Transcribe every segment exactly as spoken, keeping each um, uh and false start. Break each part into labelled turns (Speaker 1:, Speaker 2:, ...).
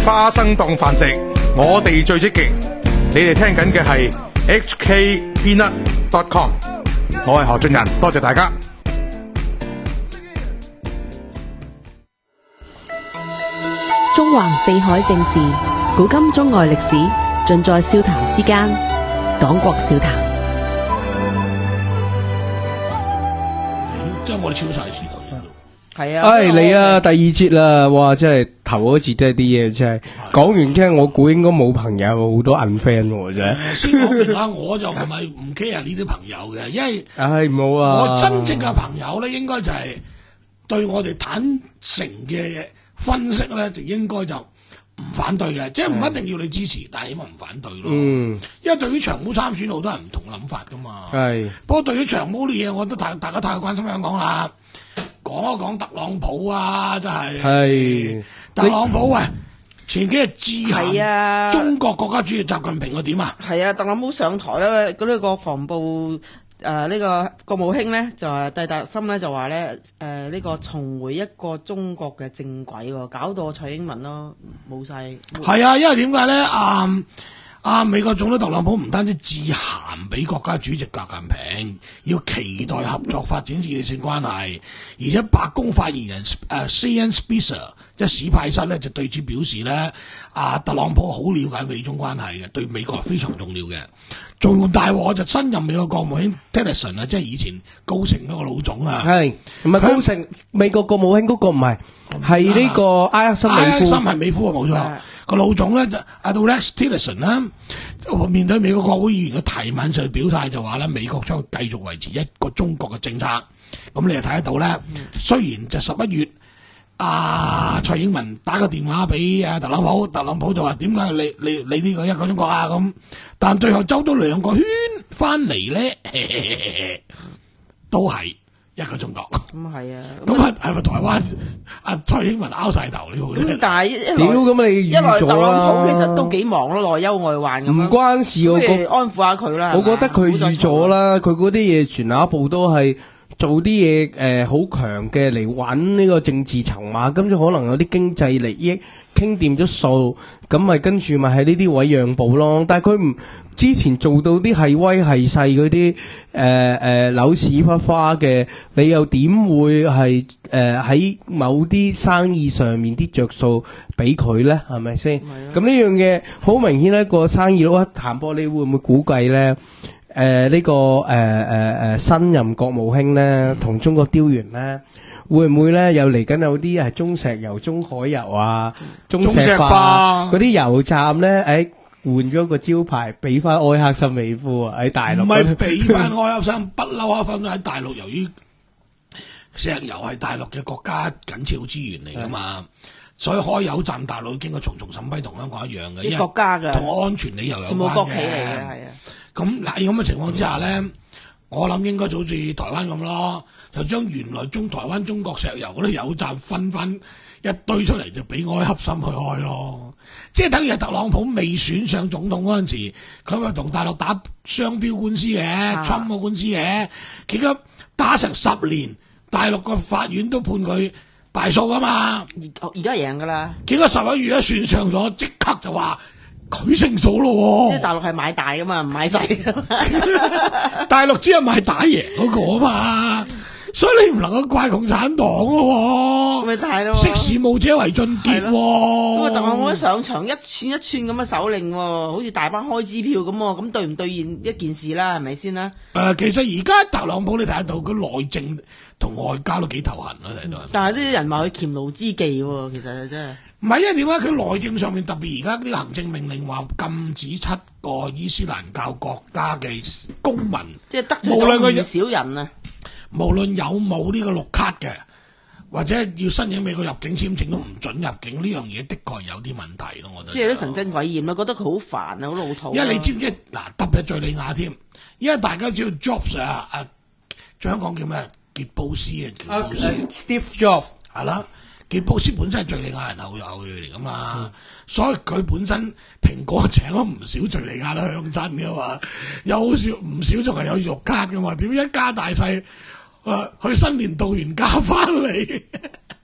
Speaker 1: 花生檔繁殖，我哋最積極。你哋聽緊嘅係 H K Peanut dot com， 我係何俊仁，多謝大家。
Speaker 2: 中環四海正事，古今中外歷史，盡在笑談之間。黨國笑談。
Speaker 3: 即係我哋超晒時頭先。
Speaker 4: 係啊，
Speaker 5: 唉嚟啊，第二節啦，哇！真係頭嗰節都係啲嘢，真係講完聽，我估應該冇朋友，好多 unfriend 喎，真係。
Speaker 3: 先講明啦，我就唔係唔 care 呢啲朋友嘅，因為
Speaker 5: 唉唔好啊，
Speaker 3: 我真正嘅朋友咧，應該就係對我哋坦誠嘅分析咧，就應該就唔反對嘅，即係唔一定要你支持，但係起碼唔反對咯。嗯，因為對於長毛參選，好多人唔同諗法噶嘛。係，不過對於長毛啲嘢，我覺得大大家太關心香港啦。講一講特朗普啊，真係。係特朗普喂，前幾日致函中國國家主席習近平個點啊？
Speaker 4: 係啊，特朗普上台咧，嗰、那、啲國防部誒呢、呃這個國務卿咧就係蒂達森咧就話咧誒呢個重回一個中國嘅正軌喎，搞到蔡英文咯冇晒。
Speaker 3: 係啊，因為點解咧？啊、嗯、啊！美國總統特朗普唔單止致函俾國家主席習近平，要期待合作發展戰略性關係，而且白宮發言人誒 Sean Spicer 即係史派塞咧就對此表示咧，啊特朗普好了解美中關係嘅，對美國係非常重要嘅。仲大鑊就新任美國國務卿 Tillerson 啊，即係以前高盛嗰個老總啊，係
Speaker 5: 唔係高盛美國國務卿嗰個唔係，係呢個埃克森美夫，
Speaker 3: 埃克森係美夫啊，冇錯。個老總咧就阿 Rex Tillerson 啦，面對美國國會議員嘅提問上表態就話咧，美國將繼續維持一個中國嘅政策。咁你就睇得到咧，雖然就十一月啊蔡英文打個電話俾啊特朗普，特朗普就話點解你你你呢個一個中國啊咁，但最後走咗兩個圈翻嚟咧，都係一個中國。咁係啊，咁係係咪台灣阿蔡英文拗晒頭呢個？
Speaker 4: 咁但係一來
Speaker 5: 屌咁你
Speaker 4: 一來特朗普其實都幾忙咯，內憂外患咁。
Speaker 5: 唔關事，我覺
Speaker 4: 安撫下佢啦。
Speaker 5: 我覺得佢預咗啦，佢嗰啲嘢全下一步都係做啲嘢誒好強嘅嚟揾呢個政治籌碼，咁就可能有啲經濟利益傾掂咗數，咁咪跟住咪喺呢啲位讓步咯。但係佢唔之前做到啲係威係勢嗰啲誒誒扭屎忽花嘅，你又點會係誒喺某啲生意上面啲着數俾佢咧？係咪先？咁呢樣嘢好明顯一個生意佬一談波，你會唔會估計咧？誒、呃，呢、這個誒誒誒新任國務卿咧，同中國雕完咧，會唔會咧又嚟緊有啲係中石油、中海油啊、中石化嗰啲油站咧？誒、哎，換咗個招牌，俾翻埃克森美孚啊！喺大陸唔係
Speaker 3: 俾翻埃克森，不嬲啊！分喺大陸，由於石油係大陸嘅國家緊俏資源嚟噶嘛，所以開油站大陸經過重重審批，同香港一樣嘅，
Speaker 4: 啲國家嘅
Speaker 3: 同安全理由有關嘅。
Speaker 4: 冇國企嚟嘅，係啊。
Speaker 3: 咁嗱，咁嘅情況之下咧，我諗應該就好似台灣咁咯，就將原來中台灣中國石油嗰啲油站分翻一堆出嚟，就俾埃克森去開咯。即係等於特朗普未選上總統嗰陣時，佢咪同大陸打商標官司嘅，侵個官司嘅，結果打成十年，大陸個法院都判佢敗訴噶嘛。
Speaker 4: 而而家贏噶啦。結
Speaker 3: 果十一月一選上咗，即刻就話佢勝訴咯。
Speaker 4: 即係大陸係買大噶嘛，唔買細。
Speaker 3: 大陸只係買打贏嗰個啊嘛，所以你唔能夠怪共產黨咯。
Speaker 4: 咪大咯，
Speaker 3: 識時務者為俊傑。
Speaker 4: 咁啊，特朗普一上場一串一串咁嘅手令，好似大班開支票咁，咁對唔對現一件事啦？係咪先啦？
Speaker 3: 誒、呃，其實而家特朗普你睇得到，佢內政同外交都幾頭痕咯，睇到。
Speaker 4: 但係啲人話佢黔驢之忌喎，其實真係。
Speaker 3: 唔係，因為點解佢內政上面特別而家啲行政命令話禁止七個伊斯蘭教國家嘅公民，
Speaker 4: 即係得罪咗唔少人啊！
Speaker 3: 無論有冇呢個綠卡嘅，或者要申請美國入境簽證都唔准入境，呢樣嘢的確有啲問題咯，我覺得。即係啲神憎鬼厭啦，覺得佢好煩啊，好老土。因為你知唔知嗱？特別係敍利亞添，因為大家知道 Jobs 啊，啊，香港叫咩？傑布斯啊，傑布斯、uh, uh, Steve Jobs 係啦。傑布斯本身係敍利亞人後後裔嚟噶嘛，嗯、所以佢本身蘋果請咗唔少敍利亞啦鄉親噶嘛，有好少唔少仲係有綠卡噶嘛，點一家大細、啊、去新年度完假翻嚟，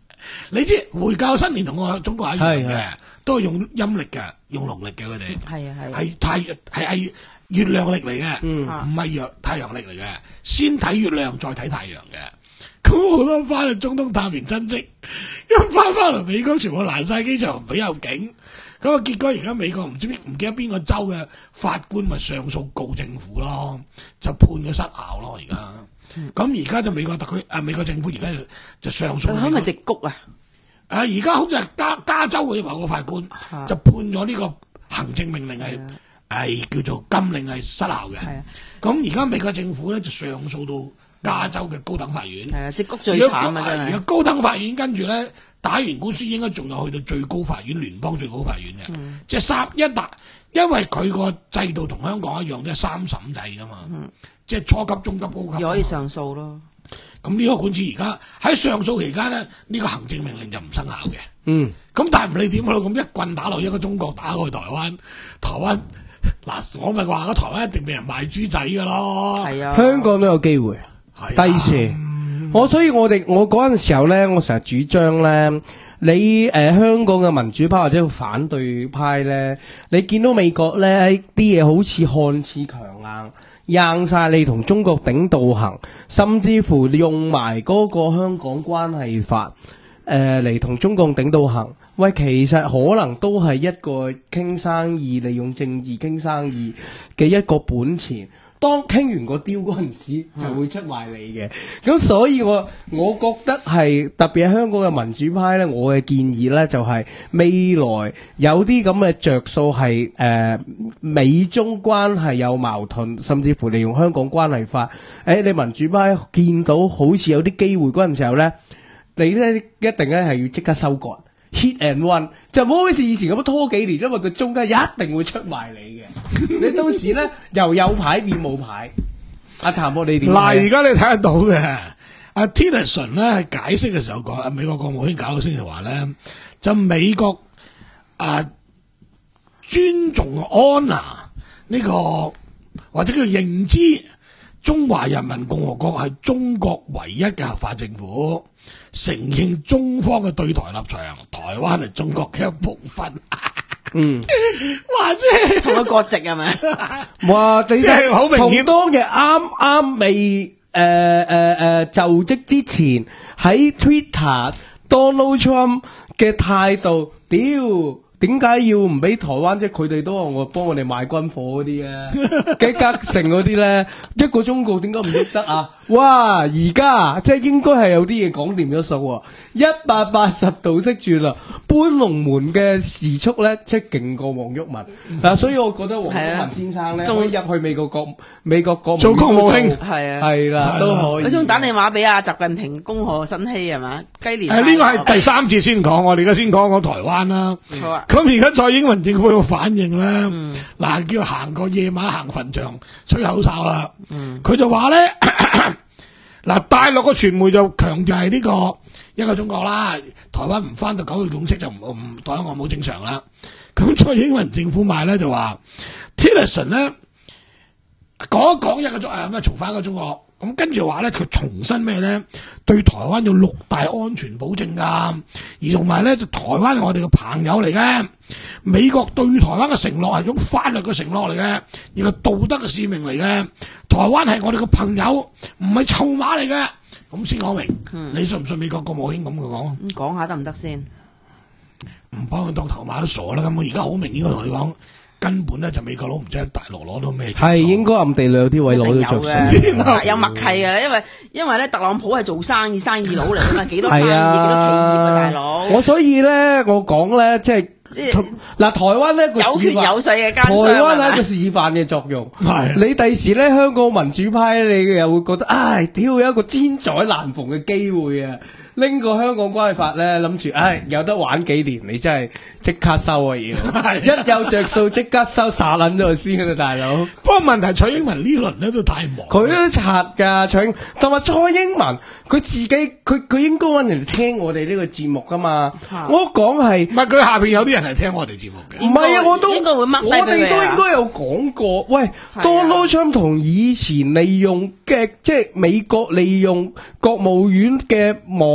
Speaker 3: 你知回教新年同我中國一樣嘅，
Speaker 5: 係
Speaker 3: 都係用陰歷嘅，用農曆嘅佢哋。
Speaker 4: 係啊係。
Speaker 3: 係太係係月亮曆嚟嘅，唔係陽太陽曆嚟嘅。先睇月亮，再睇太陽嘅。咁好多翻去中東探完親戚，一翻翻嚟美國，全部攔晒機場，唔俾入境。咁啊，結果而家美國唔知唔記得邊個州嘅法官咪上訴告政府咯，就判佢失效咯。而家咁而家就美國特區啊，美國政府而家就就上訴。
Speaker 4: 係咪直谷啊？
Speaker 3: 啊！而家好似係加加州嘅某個法官就判咗呢個行政命令係係叫做禁令係失效嘅。咁而家美國政府咧就上訴到加州嘅高等法院。係啊，直谷最慘啊！真係。而家高等法院跟住咧打完官司，應該仲有去到最高法院、聯邦最高法院嘅。嗯、即係三一打，因為佢個制度同香港一樣，即係三審制噶嘛。嗯、即係初級、中級、高級。
Speaker 4: 又可以上訴咯。
Speaker 3: 咁呢個官司而家喺上訴期間咧，呢、呢個行政命令就唔生效嘅。
Speaker 5: 嗯。
Speaker 3: 咁但係唔理點咯，咁一棍打落一個中國，打過去台灣，台灣嗱，我咪話個台灣一定俾人賣豬仔噶咯。係啊。香港都有機會。係、啊。低射。嗯、我所以我哋我嗰陣時候咧，我成日主張咧，你誒、呃、香港嘅民主派或者反對派咧，你見到美國咧啲嘢好似看似強硬。硬晒你同中國頂倒行，甚至乎用埋嗰個香港關係法誒嚟同中共頂倒行。喂，其實可能都係一個傾生意，利用政治傾生意嘅一個本錢。當傾完個雕嗰陣時，就會出賣你嘅。咁、嗯、所以我我覺得係特別係香港嘅民主派咧，我嘅建議咧就係、是、未來有啲咁嘅着數係誒美中關係有矛盾，甚至乎利用香港關係法。誒、欸，你民主派見到好似有啲機會嗰陣時候咧，你咧一定咧係要即刻收割。hit and run 就唔好好似以前咁拖幾年，因為佢中間一定會出賣你嘅。你到時咧又有牌變冇牌。阿譚博你點？嗱，而家你睇得到嘅，阿 Tillerson 咧喺解釋嘅時候講，阿美國國務卿搞到先就話咧，就美國啊尊重 honour 呢個或者叫認知中華人民共和國係中國唯一嘅合法政府。承認中方嘅對台立場，台灣係中國嘅一部分。嗯，哇！即係同佢割席係咪？哇！你係好明顯，同當日啱啱未誒誒誒就職之前喺 Twitter Donald Trump 嘅態度，屌！點解要唔俾台灣？即係佢哋都話我幫我哋買軍火嗰啲啊，嘅隔成嗰啲咧，一個中國點解唔喐得啊？哇！而家即係應該係有啲嘢講掂咗數喎，一百八十度識轉啦，搬龍門嘅時速咧，即係勁過黃毓民嗱、嗯啊，所以我覺得黃毓民先生咧可以入去美國國美國國做國務卿，係啊，係啦都可以。佢仲打電話俾阿習近平恭賀新禧係嘛？雞年誒呢個係第三次先講，我哋而家先講講台灣啦。好啊。咁而家蔡英文政府嘅反應咧，嗱、嗯、叫行過夜晚行墳場吹口哨啦。佢、嗯、就話咧，嗱大陸嘅傳媒就強調係呢個一個中國啦，台灣唔翻到九二共識就唔唔台灣冇正常啦。咁蔡英文政府賣咧就話 Tillerson 咧講一講一個中誒咩重返一個中國。咁跟住話咧，佢重申咩咧？對台灣有六大安全保證噶，而同埋咧，就台灣係我哋嘅朋友嚟嘅。美國對台灣嘅承諾係種法律嘅承諾嚟嘅，亦係道德嘅使命嚟嘅。台灣係我哋嘅朋友，唔係臭馬嚟嘅。咁先講明，嗯、你信唔信美國國務卿咁嘅講？咁講下得唔得先？唔幫佢當頭馬都傻啦！咁我而家好明顯，我同你講。根本咧就美國佬唔知喺大陸攞到咩，係應該暗地裏有啲位攞到着數，有默契嘅，因為因為咧特朗普係做生意生意佬嚟㗎嘛，幾多生意幾、啊、多企業啊大佬。我所以咧我講咧即係嗱台灣呢個有權有勢嘅奸商，台灣係一個示範嘅作用。係你第時咧香港民主派你又會覺得唉屌有一個千載難逢嘅機會啊！拎個香港關係法咧，諗住，唉，有得玩幾年，你真係即刻收啊！要一有着數即刻收，撒撚咗先啦，大佬。不過問題蔡英文呢輪咧都太忙，佢都賊噶蔡英，同埋蔡英文佢自己，佢佢應該揾人嚟聽我哋呢個節目噶嘛。我講係，唔係佢下邊有啲人係聽我哋節目嘅。唔係啊，我都應該會 mark 低俾佢啊。我哋都應該有講過，喂 Donald Trump 同以前利用嘅，即係美國利用國務院嘅網。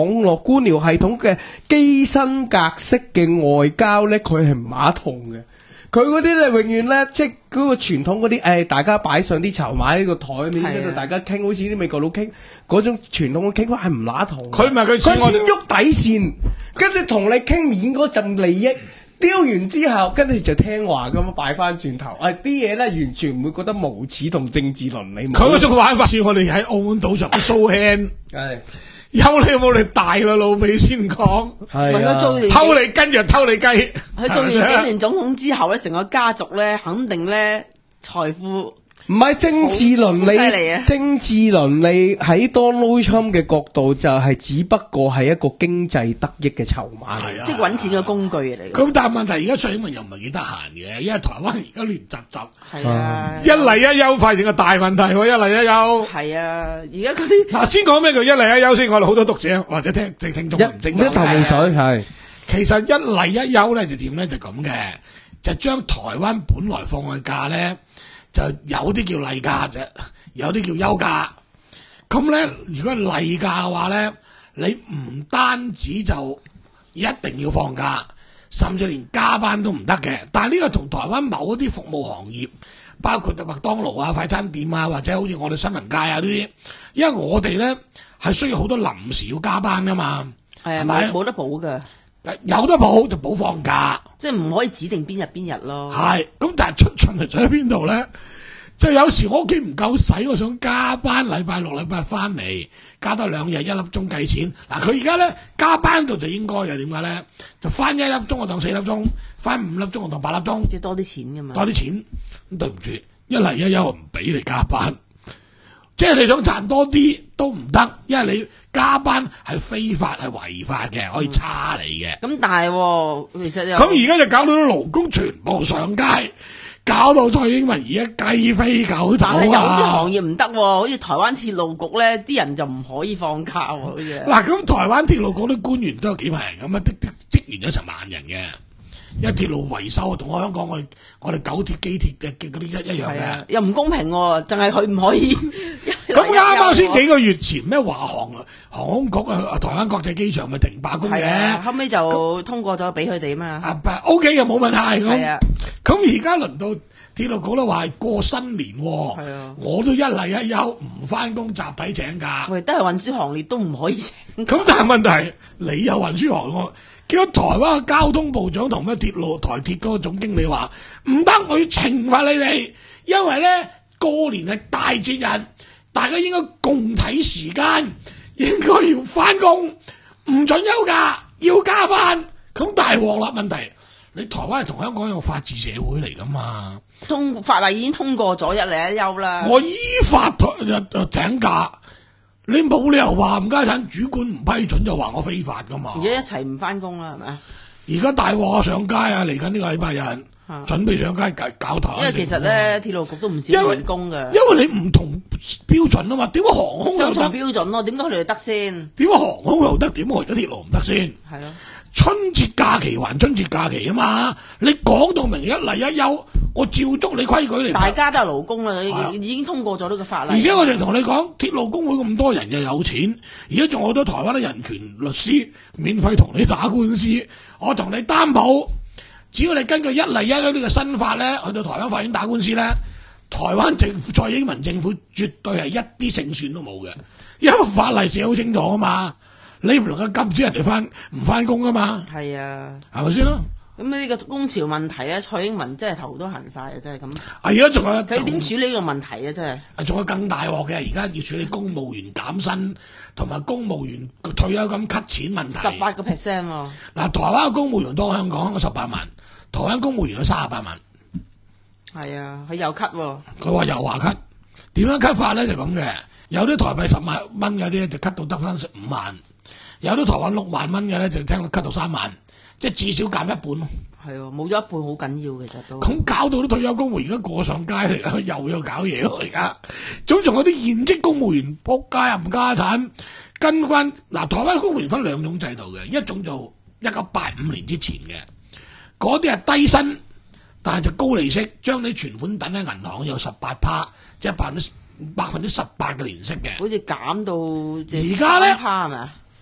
Speaker 5: 絡官僚系統嘅基辛格式嘅外交咧，佢係唔馬同嘅。佢嗰啲咧，永遠咧，即係嗰個傳統嗰啲，誒，大家擺上啲籌碼喺個台面，跟住大家傾，好似啲美國佬傾嗰種傳統嘅傾法係唔乸同。
Speaker 3: 佢咪佢
Speaker 5: 佢先喐底線，跟住同你傾面嗰陣利益，丟完之後，跟住就聽話咁樣擺翻轉頭。誒，啲嘢咧完全唔會覺得無恥同政治倫理。
Speaker 3: 佢嗰種玩法似我哋喺澳門賭場 show hand。
Speaker 5: 係。
Speaker 3: 有你冇你大啦老味先講，
Speaker 4: 問佢做完
Speaker 3: 偷你根就偷你雞。
Speaker 4: 佢做完幾年總統之後咧，成個家族咧，肯定咧財富
Speaker 5: 唔係政治倫理，政治倫理喺 Donald Trump 嘅角度就係只不過係一個經濟得益嘅籌碼嚟，
Speaker 4: 即係揾錢嘅工具嚟。
Speaker 3: 咁但係問題而家蔡英文又唔係幾得閒嘅，因為台灣而家亂雜雜。
Speaker 4: 係啊，
Speaker 3: 一嚟一休發現個大問題喎，一嚟一休。
Speaker 4: 係啊，而家嗰啲
Speaker 3: 嗱先講咩叫一嚟一休先，我哋好多讀者或者聽聽聽眾唔清楚。
Speaker 5: 一頭霧水係。
Speaker 3: 其實一嚟一休咧就點咧就咁嘅，就將台灣本來放嘅假咧。就有啲叫例假啫，有啲叫休假。咁咧，如果例假嘅話咧，你唔單止就一定要放假，甚至連加班都唔得嘅。但係呢個同台灣某一啲服務行業，包括麥當勞啊、快餐店啊，或者好似我哋新聞界啊呢啲，因為我哋咧係需要好多臨時要加班噶嘛，係咪？
Speaker 4: 冇得補㗎。
Speaker 3: 有得補就補放假，
Speaker 4: 即係唔可以指定邊日邊日咯。
Speaker 3: 係，咁但係出巡嚟咗喺邊度咧？就有時我屋企唔夠使，我想加班，禮拜六禮拜日翻嚟加多兩日一粒鐘計錢。嗱，佢而家咧加班度就應該嘅，點解咧？就翻一粒鐘我當四粒鐘，翻五粒鐘我當八粒鐘，
Speaker 4: 即係多啲錢㗎嘛。
Speaker 3: 多啲錢，咁對唔住，一嚟一休唔俾你加班。即係你想賺多啲都唔得，因為你加班係非法係違法嘅，可以叉你嘅。
Speaker 4: 咁、嗯、但係其實
Speaker 3: 咁而家就搞到啲勞工全部上街，搞到蔡英文而家雞飛狗走啊！
Speaker 4: 但係有啲行業唔得，好似台灣鐵路局咧，啲人就唔可以放假喎，好似。嗱，
Speaker 3: 咁台灣鐵路局啲官員都有幾萬人咁啊，的的職員有成萬人嘅。因為鐵路維修同我香港我哋我哋九鐵機鐵嘅嘅嗰啲一一樣嘅，
Speaker 4: 又唔公平喎，淨係佢唔可以。
Speaker 3: 咁啱啱先幾個月前咩華航航空局啊，台灣國際機場咪停罷工嘅，
Speaker 4: 後尾就通過咗俾佢哋啊嘛。
Speaker 3: 啊 ，O K 又冇問題咁。
Speaker 4: 係啊，
Speaker 3: 咁而家輪到鐵路局都話係過新年，
Speaker 4: 係啊，
Speaker 3: 我都一嚟一休唔翻工，集體請假。
Speaker 4: 喂，都係運輸行列都唔可以請。
Speaker 3: 咁但係問題，你有運輸行喎。叫咗台灣嘅交通部長同咩鐵路台鐵嗰個總經理話唔得，我要懲罰你哋，因為咧過年係大節日，大家應該共體時間，應該要翻工，唔准休假，要加班。咁大鑊啦！問題你台灣係同香港一個法治社會嚟噶嘛？
Speaker 4: 通法例已經通過咗一嚟一休啦。
Speaker 3: 我依法就就請假。你冇理由話冚家產主管唔批准就話我非法噶嘛？
Speaker 4: 而家一齊唔翻工啦，係咪啊？
Speaker 3: 而家大鑊上街啊！嚟緊呢個禮拜日，準備上街搞搞台。
Speaker 4: 因為其實咧，鐵路局都唔少員工㗎。
Speaker 3: 因為你唔同標準啊嘛，點解航空又得？
Speaker 4: 相同標準咯，點解佢哋得先？
Speaker 3: 點解航空又得？點解而家鐵路唔得先？
Speaker 4: 係咯。
Speaker 3: 春節假期還春節假期啊嘛！你講到明一嚟一休，我照足你規矩嚟。大
Speaker 4: 家都係勞工啦，已經通過咗呢個法例。
Speaker 3: 而且我就同你講，鐵路工會咁多人又有錢，而家仲有好多台灣嘅人權律師免費同你打官司。我同你擔保，只要你根據一嚟一休呢個新法咧，去到台灣法院打官司咧，台灣政府蔡英文政府絕對係一啲勝算都冇嘅，因為法例寫好清楚啊嘛。你唔能夠禁止人哋翻唔翻工啊嘛？
Speaker 4: 係啊，
Speaker 3: 係咪先咯？
Speaker 4: 咁呢個工潮問題咧，蔡英文真係頭都痕晒啊！真係咁。
Speaker 3: 而家仲有
Speaker 4: 佢點處理呢個問題啊？真係。
Speaker 3: 仲有更大鑊嘅，而家要處理公務員減薪同埋公務員退休金 cut 錢問題。
Speaker 4: 十八個 percent 喎。嗱，
Speaker 3: 台灣嘅公務員多香港嗰十八萬，台灣公務員有三十八萬。
Speaker 4: 係啊，佢又 cut 喎。
Speaker 3: 佢話又話 cut，點樣 cut 法咧？就咁嘅，有啲台幣十萬蚊嗰啲就 cut 到得翻十五萬。有啲台灣六萬蚊嘅咧，就聽佢 cut 到三萬，即係至少減一半咯。
Speaker 4: 係喎，冇咗一半好緊要，其實都。
Speaker 3: 咁搞到啲退休公務員而家過上街嚟，又要搞嘢咯而家。總仲有啲現職公務員仆街冚家產，跟翻嗱台灣公務員分兩種制度嘅，一種就一九八五年之前嘅，嗰啲係低薪，但係就高利息，將你存款等喺銀行有十八趴，即係百分之百分之十八嘅年息嘅。
Speaker 4: 好似減到
Speaker 3: 而家咧，
Speaker 4: 趴係咪啊？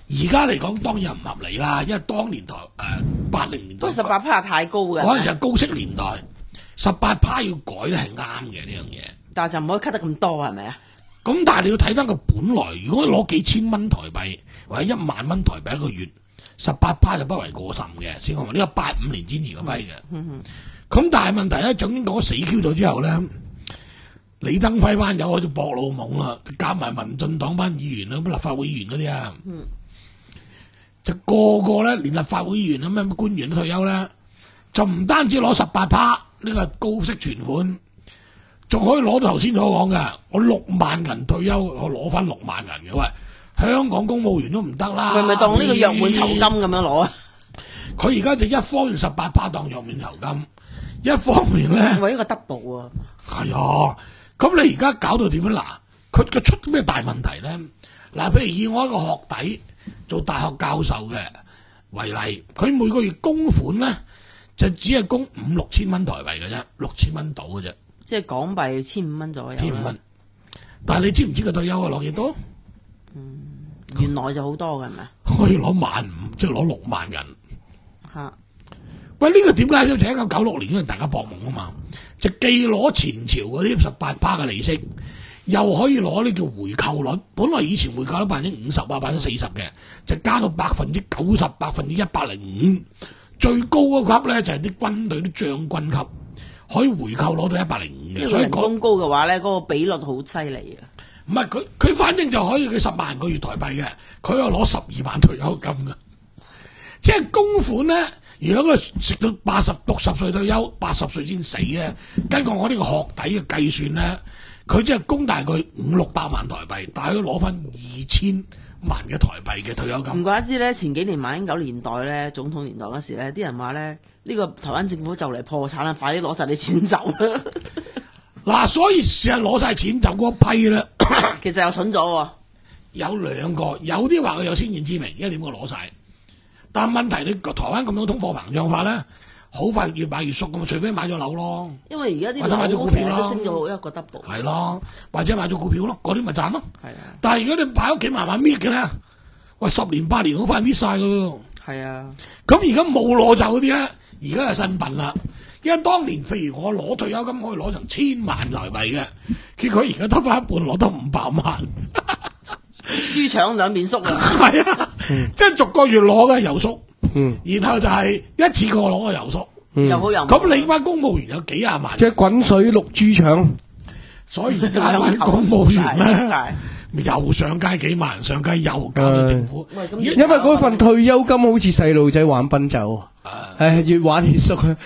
Speaker 3: 而家嚟講當然唔合理啦，因為當年台誒八零年代，
Speaker 4: 不過十八趴太高嘅，
Speaker 3: 嗰陣時係高息年代，十八趴要改咧係啱嘅呢樣嘢。
Speaker 4: 但係就唔可以 cut 得咁多係咪啊？
Speaker 3: 咁但係你要睇翻個本來，如果攞幾千蚊台幣或者一萬蚊台幣一個月，十八趴就不為過甚嘅。先講話呢個八五年之前嗰批嘅。咁、嗯、但係問題咧，總之講死 Q 咗之後咧，李登輝班友開始搏老懵啦，加埋民進黨班議員啦，咁立法會議員嗰啲啊，嗯、就個個咧連立法會議員咁樣官員都退休咧，就唔單止攞十八趴呢個高息存款。仲可以攞到頭先所講嘅，我六萬銀退休，我攞翻六萬銀嘅。喂，香港公務員都唔得啦。係咪當呢個約滿酬金咁樣攞啊？佢而家就一方面十八趴當約滿酬金，一方面咧為一個 double 啊。係啊，咁你而家搞到點樣嗱？佢佢出咩大問題咧？嗱，譬如以我一個學弟做大學教授嘅為例，佢每個月供款咧就只係供五六千蚊台幣嘅啫，六千蚊到嘅啫。即係港幣千五蚊左右，千五蚊。但係你知唔知佢退休啊攞幾多？嗯，原來就好多嘅係咪？可以攞萬五，即係攞六萬人。嚇、啊！喂，呢、這個點解就係一九九六年嗰陣大家博夢啊嘛？就既攞前朝嗰啲十八趴嘅利息，又可以攞呢叫回購率。本來以前回購率百分之五十啊，百分之四十嘅，就加到百分之九十、百分之一百零五。最高嗰級咧就係、是、啲軍隊啲將軍級。可以回購攞到一百零五嘅，所以人工高嘅話咧，嗰、那個比率好犀利啊！唔係佢佢反正就可以佢十萬個月台幣嘅，佢又攞十二萬退休金嘅，即係供款咧。如果佢食到八十六十歲退休，八十歲先死咧，根據我呢個學底嘅計算咧，佢即係供大概五六百萬台幣，但係佢攞翻二千萬嘅台幣嘅退休金。唔怪之咧，前幾年馬英九年代咧，總統年代嗰時咧，啲人話咧。呢、這個台灣政府就嚟破產啦，快啲攞晒啲錢走啦！嗱，所以試下攞晒錢走嗰批咧，其實又蠢咗喎。有兩個，有啲話佢有先見之明，因為點解攞晒？但係問題你台灣咁樣通貨膨脹法咧，好快越買越縮咁，除非買咗樓咯。因為而家啲樓股票都升咗一個 double。係咯，或者買咗股票咯，嗰啲咪賺咯。係啊。但係如果你擺屋企慢慢搣嘅咧，喂，十年八年好快搣晒噶喎。係啊。咁而家冇攞走嗰啲咧。而家係新品啦，因為當年譬如我攞退休金可以攞成千萬台幣嘅，結果而家得翻一半攞得五百萬，豬腸兩邊縮啊！係啊，嗯、即係逐個月攞嘅又縮，嗯，然後就係一次過攞嘅又縮，嗯、又好又咁你班公務員有幾廿萬，即係滾水淥豬腸，所以而家班公務員咧。又上街幾萬人上街，又搞到政府。呃、因為嗰份退休金好似細路仔玩賓州，誒越玩越縮啊！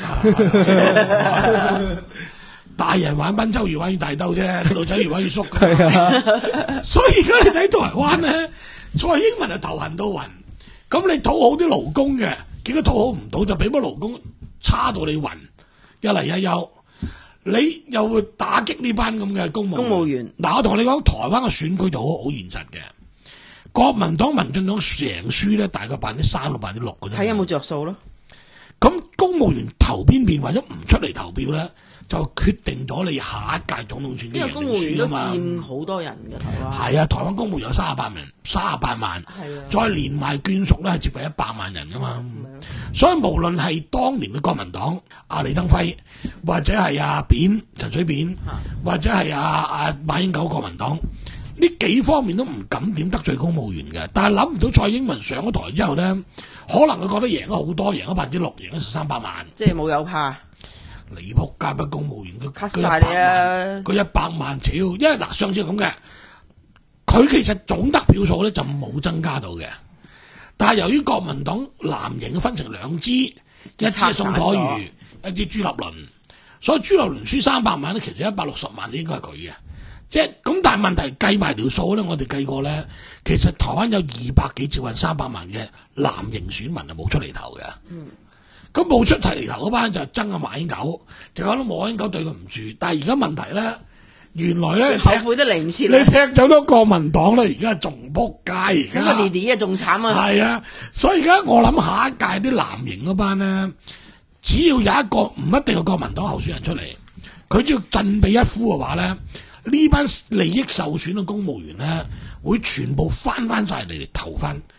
Speaker 3: 大人玩賓州越玩越大兜啫，細路仔越玩越縮。係啊，所以而家你睇台灣咧，蔡英文就頭痕到暈。咁你討好啲勞工嘅，結果討好唔到，就俾乜勞工差到你暈，一嚟一休。你又會打擊呢班咁嘅公務公務員？嗱，我同你講，台灣嘅選舉就好好現實嘅。國民黨、民進黨成輸咧，大概百分之三到百分之六嘅啫。睇有冇着數咯？咁公務員投邊邊或者唔出嚟投票咧，就決定咗你下一屆總統選嘅贏定輸啊嘛。因為公務員都佔好多人嘅台灣。係啊，台灣公務員有三十八萬，三十八萬，係啊，再連埋眷屬咧，係接近一百萬人噶嘛。所以無論係當年嘅國民黨阿李登輝，或者係阿扁陳水扁，或者係阿阿馬英九國民黨，呢幾方面都唔敢點得罪公務員嘅。但係諗唔到蔡英文上咗台之後咧，可能佢覺得贏咗好多，贏咗百分之六，贏咗三百萬，即係冇有怕。你仆街不公務員佢 cut 晒你啊！佢一百萬超，因為嗱上次咁嘅，佢其實總得票數咧就冇增加到嘅。但係由於國民黨藍營分成兩支，一支係宋楚瑜，一支朱立倫，所以朱立倫輸三百萬咧，其實一百六十萬應該係佢嘅。即係咁，但係問題計埋條數咧，我哋計過咧，其實台灣有二百幾接近三百萬嘅藍營選民係冇出嚟投嘅。嗯，咁冇出嚟投嗰班就憎阿馬英九，就覺得馬英九對佢唔住。但係而家問題咧，原來咧後悔都嚟唔切，你踢走咗國民黨咧，而家仲仆街，而家個弟弟啊仲慘啊！係啊，所以而家我諗下一屆啲藍營嗰班咧，只要有一個唔一定係國民黨候選人出嚟，佢只要振臂一呼嘅話咧，呢班利益受損嘅公務員咧，會全部翻翻晒嚟嚟投翻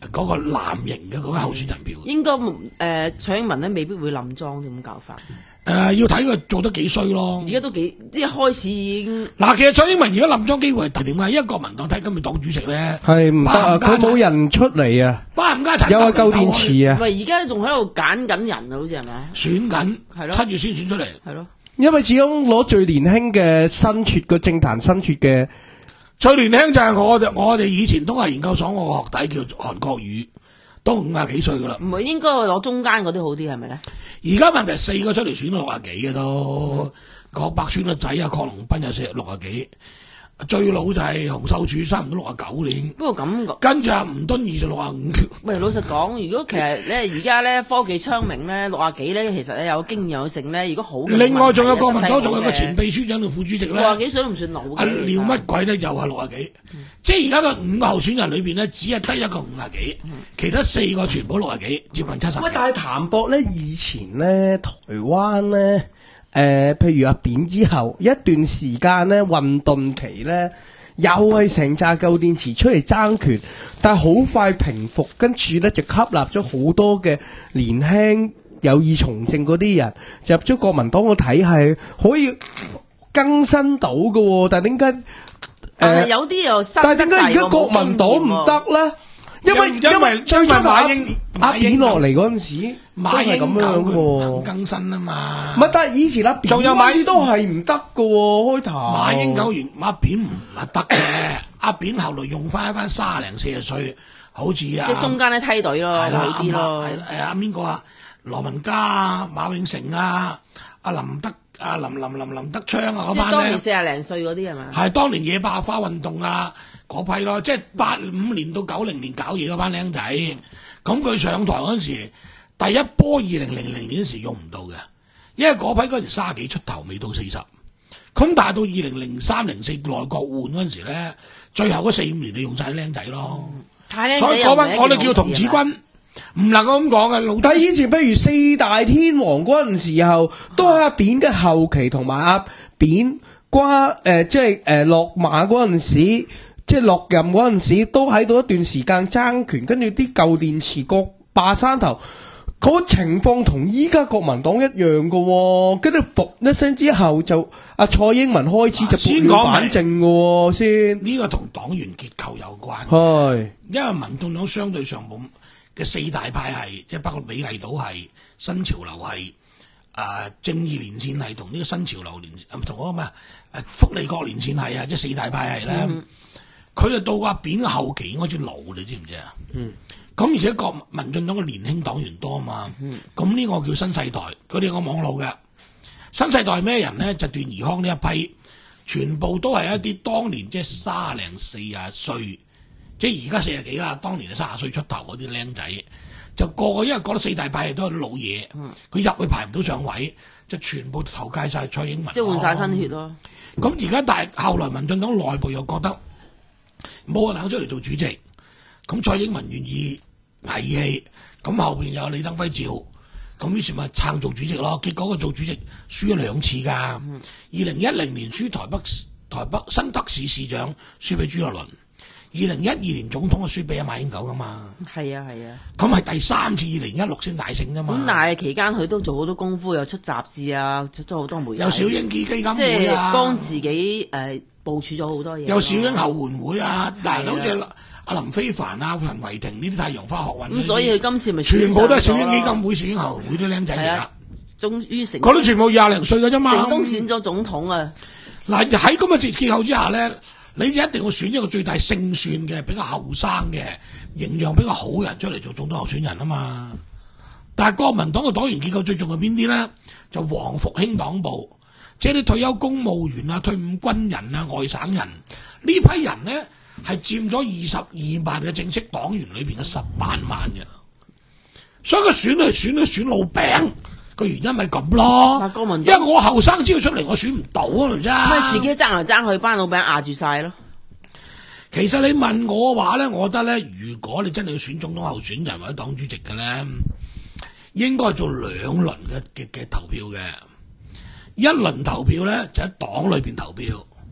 Speaker 3: 嗰個藍營嘅嗰個候選人票。
Speaker 4: 應該誒、呃、蔡英文咧未必會冧莊咁搞法。
Speaker 3: 誒、呃，要睇佢做得幾衰咯。
Speaker 4: 而家都幾一開始已經
Speaker 3: 嗱，其實蔡英文而家冧莊機會係點啊？因為國民黨睇今日黨主席咧
Speaker 5: 係唔得啊，佢冇人出嚟啊，
Speaker 3: 巴冚家產
Speaker 5: 有啊夠電池啊。
Speaker 4: 唔係而家仲喺度揀緊人啊，好似係咪？
Speaker 3: 選緊
Speaker 4: 係咯，
Speaker 3: 七月先選出嚟。
Speaker 4: 係咯，
Speaker 5: 因為始終攞最年輕嘅新血個政壇新血嘅，
Speaker 3: 最年輕就係我哋，我哋以前都係研究所我個學弟叫韓國瑜。都五廿幾歲噶啦，
Speaker 4: 唔係應該攞中間嗰啲好啲係咪咧？
Speaker 3: 而家問題係四個出嚟選六廿幾嘅都，郭百川個仔啊，郝龍斌又四六廿幾，最老就係洪秀柱，差唔多六廿九年。
Speaker 4: 不過咁，
Speaker 3: 跟住阿吳敦義就六廿五。
Speaker 4: 喂，老實講，如果其實咧而家咧科技昌明咧，六廿幾咧，其實咧有經驗有成咧，如果好。
Speaker 3: 另外仲有國民黨仲有個前秘書長同副主席咧，
Speaker 4: 六廿幾歲都唔算老嘅。
Speaker 3: 阿廖乜鬼咧又係六廿幾。嗯、即係而家個五個候選人裏邊咧，只係得一個五廿幾，嗯、其他四個全部六廿幾，接近七十。
Speaker 5: 喂，但係譚博咧，以前咧台灣咧，誒、呃，譬如阿扁之後一段時間咧混沌期咧，又係成紮舊電池出嚟爭權，但係好快平復，跟住咧就吸納咗好多嘅年輕有意從政嗰啲人，就入咗國民黨個體系，可以更新到嘅。但係點解？
Speaker 4: 但係有啲又新，
Speaker 5: 但係點解而家國民黨唔得咧？因為因為最初馬英阿扁落嚟嗰陣時，
Speaker 3: 馬英
Speaker 5: 都係咁樣嘅，
Speaker 3: 更新啊嘛。
Speaker 5: 唔係，但係以前阿扁仲有馬都係唔得嘅，開頭。
Speaker 3: 馬英九完阿扁唔係得嘅，阿扁後來用翻一班卅零四十歲，好似啊，
Speaker 4: 即係中間咧梯隊咯，
Speaker 3: 好
Speaker 4: 啲咯。
Speaker 3: 係阿邊個啊？羅文嘉啊，馬永成啊，阿林德。啊林林林林德昌啊嗰班咧，即係
Speaker 4: 當年四廿零歲嗰啲係嘛？
Speaker 3: 係當年野百合花運動啊嗰批咯，即係八五年到九零年搞嘢嗰班僆仔。咁佢、嗯、上台嗰陣時，第一波二零零零年嗰時用唔到嘅，因為嗰批嗰陣時卅幾出頭，未到四十。咁但係到二零零三零四內閣換嗰陣時咧，最後嗰四五年你用晒啲僆仔咯。
Speaker 4: 太僆仔，
Speaker 3: 所以嗰班我哋叫童子軍。唔能夠咁講嘅，老
Speaker 5: 但係以前譬如四大天王嗰陣時候，都係阿扁嘅後期，同埋阿扁瓜誒、呃，即係誒落馬嗰陣時，即係落任嗰陣時，都喺度一段時間爭權，跟住啲舊電池各霸山頭，嗰、那個情況同依家國民黨一樣嘅、哦，跟住伏一聲之後就阿蔡英文開始就撥亂反正嘅、哦，先
Speaker 3: 呢個同黨員結構有關，
Speaker 5: 係
Speaker 3: 因為民眾黨相對上冇。嘅四大派系，即係包括美麗島系、新潮流系、啊、呃、正義連線系同呢個新潮流連線，同嗰個咩誒福利國連線系啊，即係四大派系咧。佢哋、嗯、到阿扁嘅後期應該至老，你知唔知啊？嗯。咁而且國民進黨嘅年輕黨員多啊嘛。嗯。咁呢個叫新世代，佢哋有個網路嘅新世代係咩人咧？就段宜康呢一批，全部都係一啲當年即係卅零四啊歲。即係而家四十幾啦，當年係三十歲出頭嗰啲僆仔，就個個因為覺得四大派系都係老嘢，佢入、嗯、去排唔到上位，就全部投界晒蔡英文，
Speaker 4: 即係換晒新血咯。
Speaker 3: 咁而家但係後來民進黨內部又覺得冇人肯出嚟做主席，咁蔡英文願意捱義氣，咁後邊有李登輝照，咁於是咪撐做主席咯。結果佢做主席輸咗兩次㗎，二零一零年輸台北台北新北市市長輸俾朱立倫。二零一二年總統嘅輸俾阿馬英九噶嘛？係
Speaker 4: 啊係啊，
Speaker 3: 咁係、啊、第三次二零一六先大勝啫嘛。咁
Speaker 4: 但係期間佢都做好多功夫，又出雜誌啊，出咗好多媒體。
Speaker 3: 有小英基基金會啊，
Speaker 4: 即係幫自己誒、呃、部署咗好多嘢。
Speaker 3: 有小英後援會啊，嗱、嗯，好似阿林飛帆啊、陳維霆呢啲太陽花學運。咁
Speaker 4: 所以佢今次咪
Speaker 3: 全部都係小英基金會、小英後援會啲僆仔嚟㗎。
Speaker 4: 終於成，
Speaker 3: 嗰啲全部廿零歲㗎啫嘛。
Speaker 4: 成功選咗總統啊！嗱
Speaker 3: 喺咁嘅結構之下咧。你一定要選一個最大勝算嘅、比較後生嘅、形象比較好嘅人出嚟做總統候選人啊嘛！但係國民黨嘅黨員結構最重要係邊啲咧？就黃復興黨部，即係啲退休公務員啊、退伍軍人啊、外省人呢批人咧，係佔咗二十二萬嘅正式黨員裏邊嘅十八萬嘅，所以佢選嚟選去選老餅。個原因咪咁咯，因為我後生之後出嚟，我選唔到啊，啫。
Speaker 4: 咁自己爭嚟爭去，班老餅壓住晒咯。
Speaker 3: 其實你問我嘅話咧，我覺得咧，如果你真係要選總統候選人或者黨主席嘅咧，應該做兩輪嘅嘅嘅投票嘅。一輪投票咧就喺黨裏邊投票，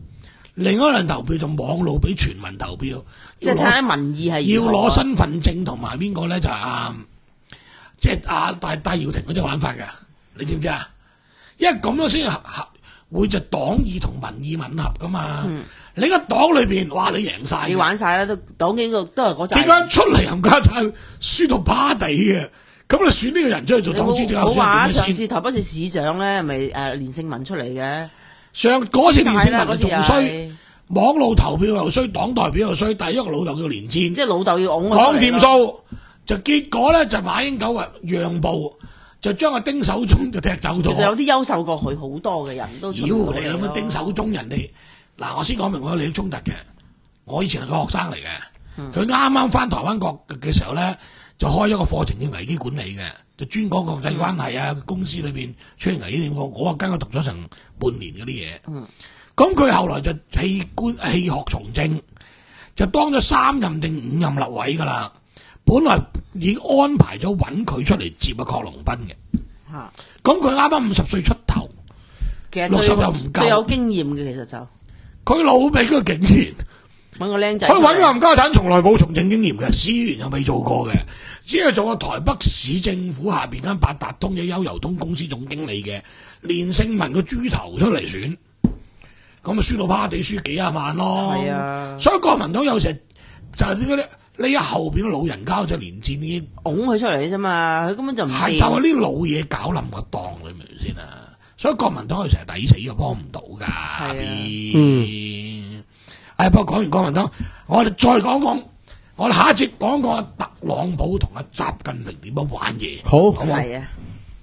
Speaker 3: 另一輪投票就網路俾全民投票，
Speaker 4: 即係睇下民意係
Speaker 3: 要攞身份證同埋邊個咧就係啊，即係啊戴戴耀廷嗰啲玩法嘅，你知唔知啊？因為咁樣先合合會就黨意同民意吻合噶嘛。嗯、你個黨裏邊，哇你贏晒，
Speaker 4: 你玩晒啦，都黨幾個都係嗰陣。
Speaker 3: 點解出嚟冚家鏟輸到趴地嘅？咁你選呢個人出去做黨主席，
Speaker 4: 好話上次台北市市長咧，咪誒連勝文出嚟嘅。
Speaker 3: 上嗰次連勝文仲衰，網路投票又衰，黨代表又衰，第一個老豆叫連戰，
Speaker 4: 即係老豆要拱
Speaker 3: 講掂數，就結果咧就馬英九話讓步，就將阿丁守中就踢走咗。
Speaker 4: 其實有啲優秀過佢好多嘅人都。
Speaker 3: 妖你諗下丁守中人哋嗱，我先講明我有利益衝突嘅。我以前係個學生嚟嘅，佢啱啱翻台灣國嘅時候咧，就開咗個課程叫危機管理嘅。就專講國際關係啊，嗯、公司裏邊出現危機點講，我啊跟佢讀咗成半年嗰啲嘢。嗯，咁佢後來就棄官棄學從政，就當咗三任定五任立委噶啦。本來已經安排咗揾佢出嚟接阿郝龍斌嘅。嚇！咁佢啱啱五十歲出頭，
Speaker 4: 其實
Speaker 3: 六十又唔夠，
Speaker 4: 最有經驗嘅其實就
Speaker 3: 佢老俾佢竟然。
Speaker 4: 揾個僆仔，
Speaker 3: 佢揾冚家產從來冇從政經驗嘅，司員又未做過嘅，只係做過台北市政府下邊間八達通嘅優遊通公司總經理嘅，連勝文個豬頭出嚟選，咁咪輸到趴地，輸幾廿萬咯。係啊，所以國民黨有時就係啲呢一後邊老人家就連戰啲
Speaker 4: 拱佢出嚟啫嘛，佢根本就唔係
Speaker 3: 就係呢老嘢搞冧個檔，你明唔明先啊？所以國民黨有時係抵死嘅，幫唔到㗎。係啊，嗯。誒，不過講完國民黨，我哋再講講，我哋下一節講講阿特朗普同阿習近平點樣玩嘢。
Speaker 5: 好，
Speaker 4: 係啊。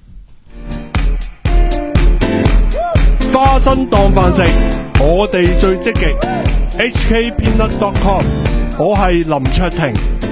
Speaker 1: 花生當飯食，我哋最積極。H K Peanut dot com， 我係林卓廷。